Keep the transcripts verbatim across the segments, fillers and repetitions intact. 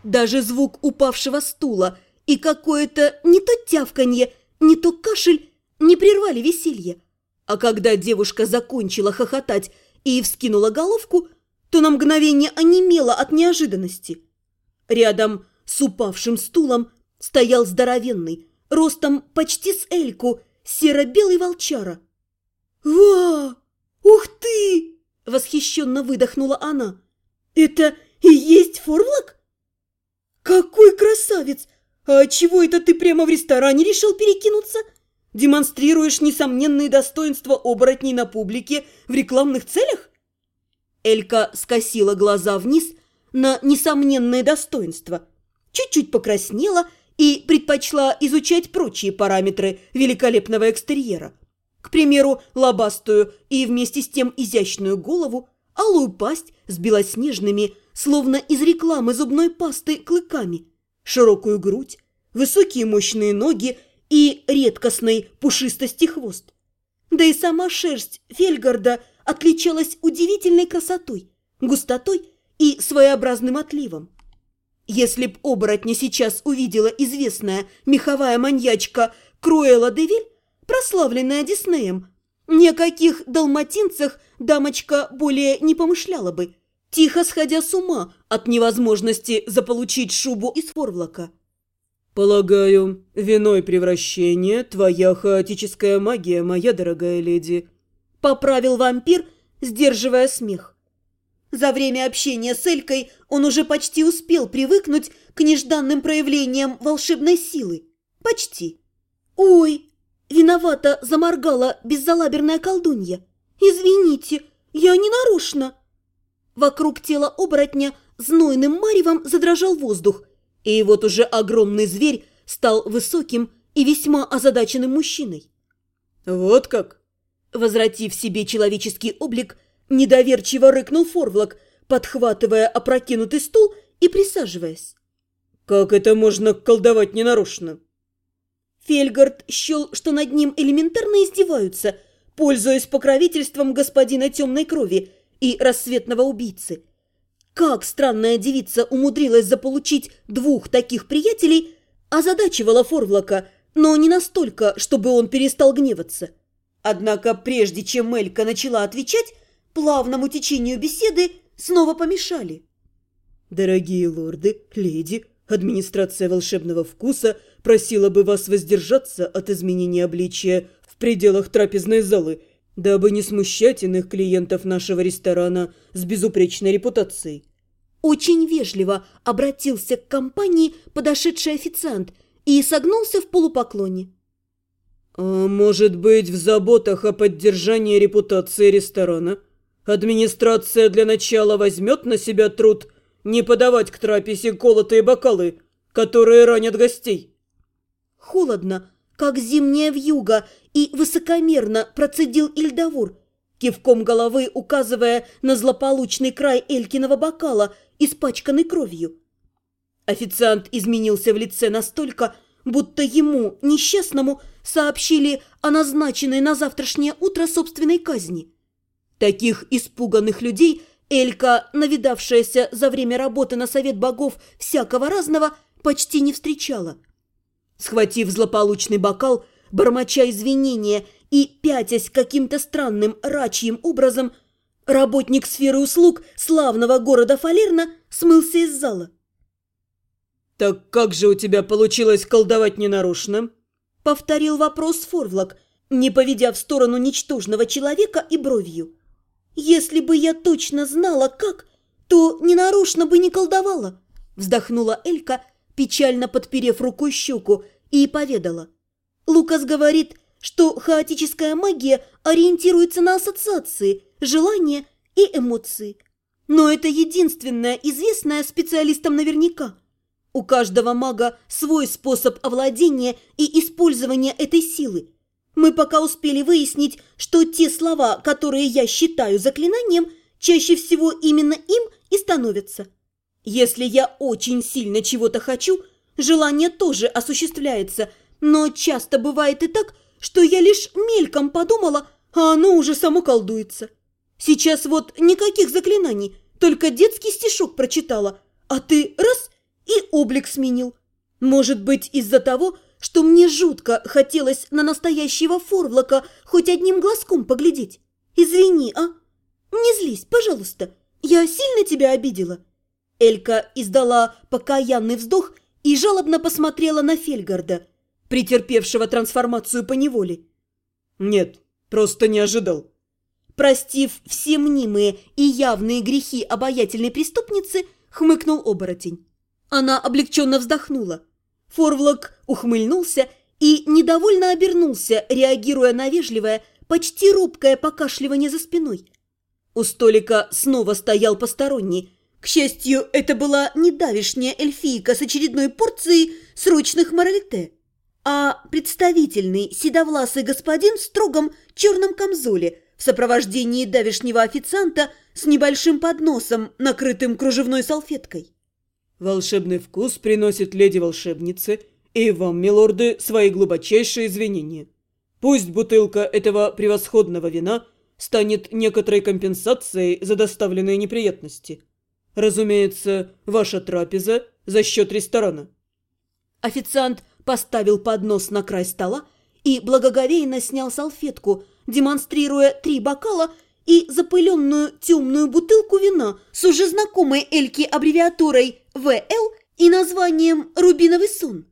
Даже звук упавшего стула и какое-то не то тявканье, не то кашель не прервали веселье. А когда девушка закончила хохотать и вскинула головку, то на мгновение онемела от неожиданности. Рядом с упавшим стулом стоял здоровенный, ростом почти с Эльку, серо-белый волчара. «Ва! Ух ты!» – восхищенно выдохнула она. «Это и есть Форвлак? Какой красавец! А чего это ты прямо в ресторане решил перекинуться? Демонстрируешь несомненные достоинства оборотней на публике в рекламных целях?» Элька скосила глаза вниз на несомненные достоинства, чуть-чуть покраснела и предпочла изучать прочие параметры великолепного экстерьера. К примеру, лобастую и вместе с тем изящную голову, алую пасть с белоснежными, словно из рекламы зубной пасты, клыками, широкую грудь, высокие мощные ноги и редкостной пушистости хвост. Да и сама шерсть Фельгарда отличалась удивительной красотой, густотой и своеобразным отливом. Если б оборотня сейчас увидела известная меховая маньячка Круэлла де Виль, прославленная Диснеем, ни о каких далматинцах дамочка более не помышляла бы, тихо сходя с ума от невозможности заполучить шубу из Форвлака. «Полагаю, виной превращения твоя хаотическая магия, моя дорогая леди», — поправил вампир, сдерживая смех. За время общения с Элькой он уже почти успел привыкнуть к нежданным проявлениям волшебной силы. Почти. «Ой!» — виновато заморгала беззалаберная колдунья. «Извините, я не нарочно!» Вокруг тела оборотня знойным маревом задрожал воздух, и вот уже огромный зверь стал высоким и весьма озадаченным мужчиной. «Вот как?» Возвратив себе человеческий облик, недоверчиво рыкнул Форвлак, подхватывая опрокинутый стул и присаживаясь. «Как это можно колдовать ненарочно?» Фельгард счел, что над ним элементарно издеваются, пользуясь покровительством господина темной крови и рассветного убийцы. Как странная девица умудрилась заполучить двух таких приятелей, озадачивала Форвлака, но не настолько, чтобы он перестал гневаться. Однако прежде чем Элька начала отвечать, плавному течению беседы снова помешали. «Дорогие лорды, леди, администрация волшебного вкуса просила бы вас воздержаться от изменения обличия в пределах трапезной залы, дабы не смущать иных клиентов нашего ресторана с безупречной репутацией». Очень вежливо обратился к компании подошедший официант и согнулся в полупоклоне. «А может быть, в заботах о поддержании репутации ресторана администрация для начала возьмет на себя труд не подавать к трапезе колотые бокалы, которые ранят гостей?» Холодно, как зимняя вьюга, и высокомерно процедил Ильдавур, кивком головы указывая на злополучный край Элькиного бокала, испачканный кровью. Официант изменился в лице настолько, будто ему, несчастному, сообщили о назначенной на завтрашнее утро собственной казни. Таких испуганных людей Элька, навидавшаяся за время работы на совет богов всякого разного, почти не встречала. Схватив злополучный бокал, бормоча извинения и пятясь каким-то странным рачьим образом, работник сферы услуг славного города Фалерна смылся из зала. «Так как же у тебя получилось колдовать ненарочно?» — повторил вопрос Форвлак, не поведя в сторону ничтожного человека и бровью. «Если бы я точно знала, как, то ненарочно бы не колдовала», — вздохнула Элька, печально подперев рукой щеку, и поведала. «Лукас говорит, что хаотическая магия ориентируется на ассоциации, желания и эмоции. Но это единственное известное специалистам наверняка. У каждого мага свой способ овладения и использования этой силы. Мы пока успели выяснить, что те слова, которые я считаю заклинанием, чаще всего именно им и становятся. Если я очень сильно чего-то хочу, желание тоже осуществляется, но часто бывает и так, что я лишь мельком подумала, а оно уже само колдуется. Сейчас вот никаких заклинаний, только детский стишок прочитала, а ты раз и облик сменил. Может быть, из-за того, что мне жутко хотелось на настоящего Форвлока хоть одним глазком поглядеть. Извини, а? Не злись, пожалуйста. Я сильно тебя обидела?» Элька издала покаянный вздох и жалобно посмотрела на Фельгарда, претерпевшего трансформацию поневоле. «Нет, просто не ожидал». Простив все мнимые и явные грехи обаятельной преступницы, хмыкнул оборотень. Она облегченно вздохнула. Форвлок ухмыльнулся и недовольно обернулся, реагируя на вежливое, почти робкое покашливание за спиной. У столика снова стоял посторонний. К счастью, это была не давешняя эльфийка с очередной порцией срочных моралите, а представительный седовласый господин в строгом черном камзоле в сопровождении давешнего официанта с небольшим подносом, накрытым кружевной салфеткой. «Волшебный вкус приносит леди-волшебнице и вам, милорды, свои глубочайшие извинения. Пусть бутылка этого превосходного вина станет некоторой компенсацией за доставленные неприятности. Разумеется, ваша трапеза за счет ресторана». Официант поставил поднос на край стола и благоговейно снял салфетку, демонстрируя три бокала и запыленную темную бутылку вина с уже знакомой Эльке аббревиатурой вэ эл и названием «Рубиновый сон».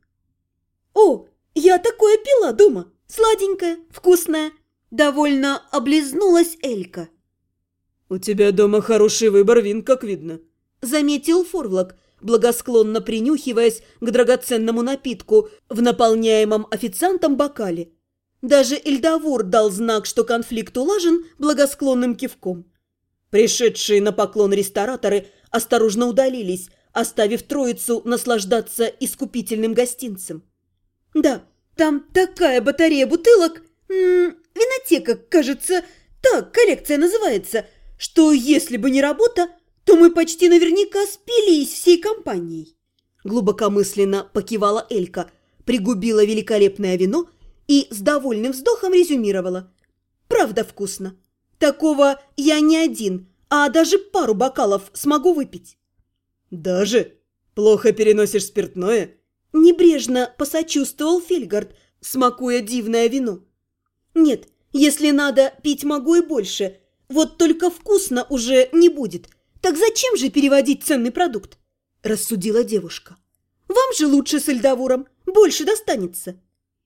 «О, я такое пила дома! Сладенькое, вкусное!» Довольно облизнулась Элька. «У тебя дома хороший выбор вин, как видно», — заметил Форвлок, благосклонно принюхиваясь к драгоценному напитку в наполняемом официантом бокале. Даже Эльдавур дал знак, что конфликт улажен, благосклонным кивком. Пришедшие на поклон рестораторы осторожно удалились, оставив троицу наслаждаться искупительным гостинцем. «Да, там такая батарея бутылок, м -м, винотека, кажется, так коллекция называется, что если бы не работа, то мы почти наверняка спились всей компанией». Глубокомысленно покивала Элька, пригубила великолепное вино и с довольным вздохом резюмировала. «Правда вкусно. Такого я не один, а даже пару бокалов смогу выпить». «Даже? Плохо переносишь спиртное?» Небрежно посочувствовал Фельгард, смакуя дивное вино. «Нет, если надо, пить могу и больше. Вот только вкусно уже не будет. Так зачем же переводить ценный продукт?» – рассудила девушка. «Вам же лучше с Эльдавуром, больше достанется».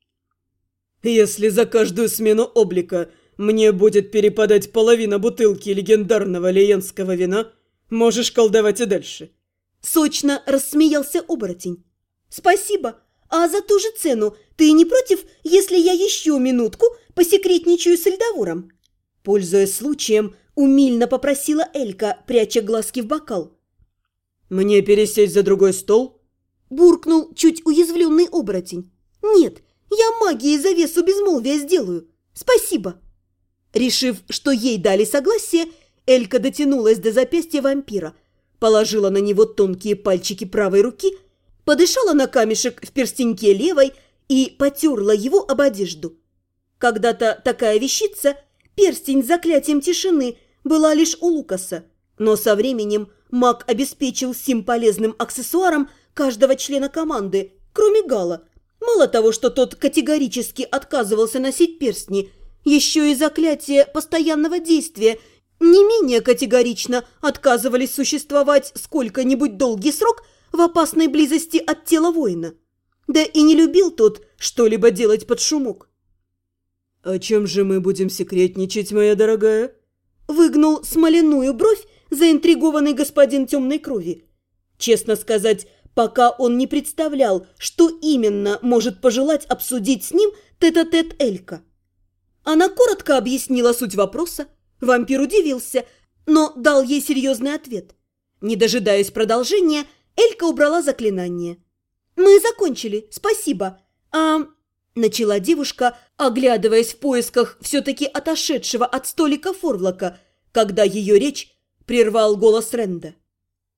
«Если за каждую смену облика мне будет перепадать половина бутылки легендарного лиенского вина, можешь колдовать и дальше». Сочно рассмеялся оборотень. «Спасибо. А за ту же цену ты не против, если я еще минутку посекретничаю с Эльдавуром?» Пользуясь случаем, умильно попросила Элька, пряча глазки в бокал. «Мне пересесть за другой стол?» Буркнул чуть уязвленный оборотень. «Нет, я магией завесу безмолвия сделаю. Спасибо». Решив, что ей дали согласие, Элька дотянулась до запястья вампира, положила на него тонкие пальчики правой руки, подышала на камешек в перстеньке левой и потерла его об одежду. Когда-то такая вещица, перстень с заклятием тишины, была лишь у Лукаса, но со временем маг обеспечил сим полезным аксессуаром каждого члена команды, кроме Гала. Мало того, что тот категорически отказывался носить перстни, еще и заклятие постоянного действия не менее категорично отказывались существовать сколько-нибудь долгий срок в опасной близости от тела воина. Да и не любил тот что-либо делать под шумок. «О чем же мы будем секретничать, моя дорогая?» Выгнул смоляную бровь заинтригованный господин темной крови. Честно сказать, пока он не представлял, что именно может пожелать обсудить с ним тет-а-тет Элька. Она коротко объяснила суть вопроса, вампир удивился, но дал ей серьезный ответ. Не дожидаясь продолжения, Элька убрала заклинание. «Мы закончили, спасибо. А...» начала девушка, оглядываясь в поисках все-таки отошедшего от столика Форвлока, когда ее речь прервал голос Ренда.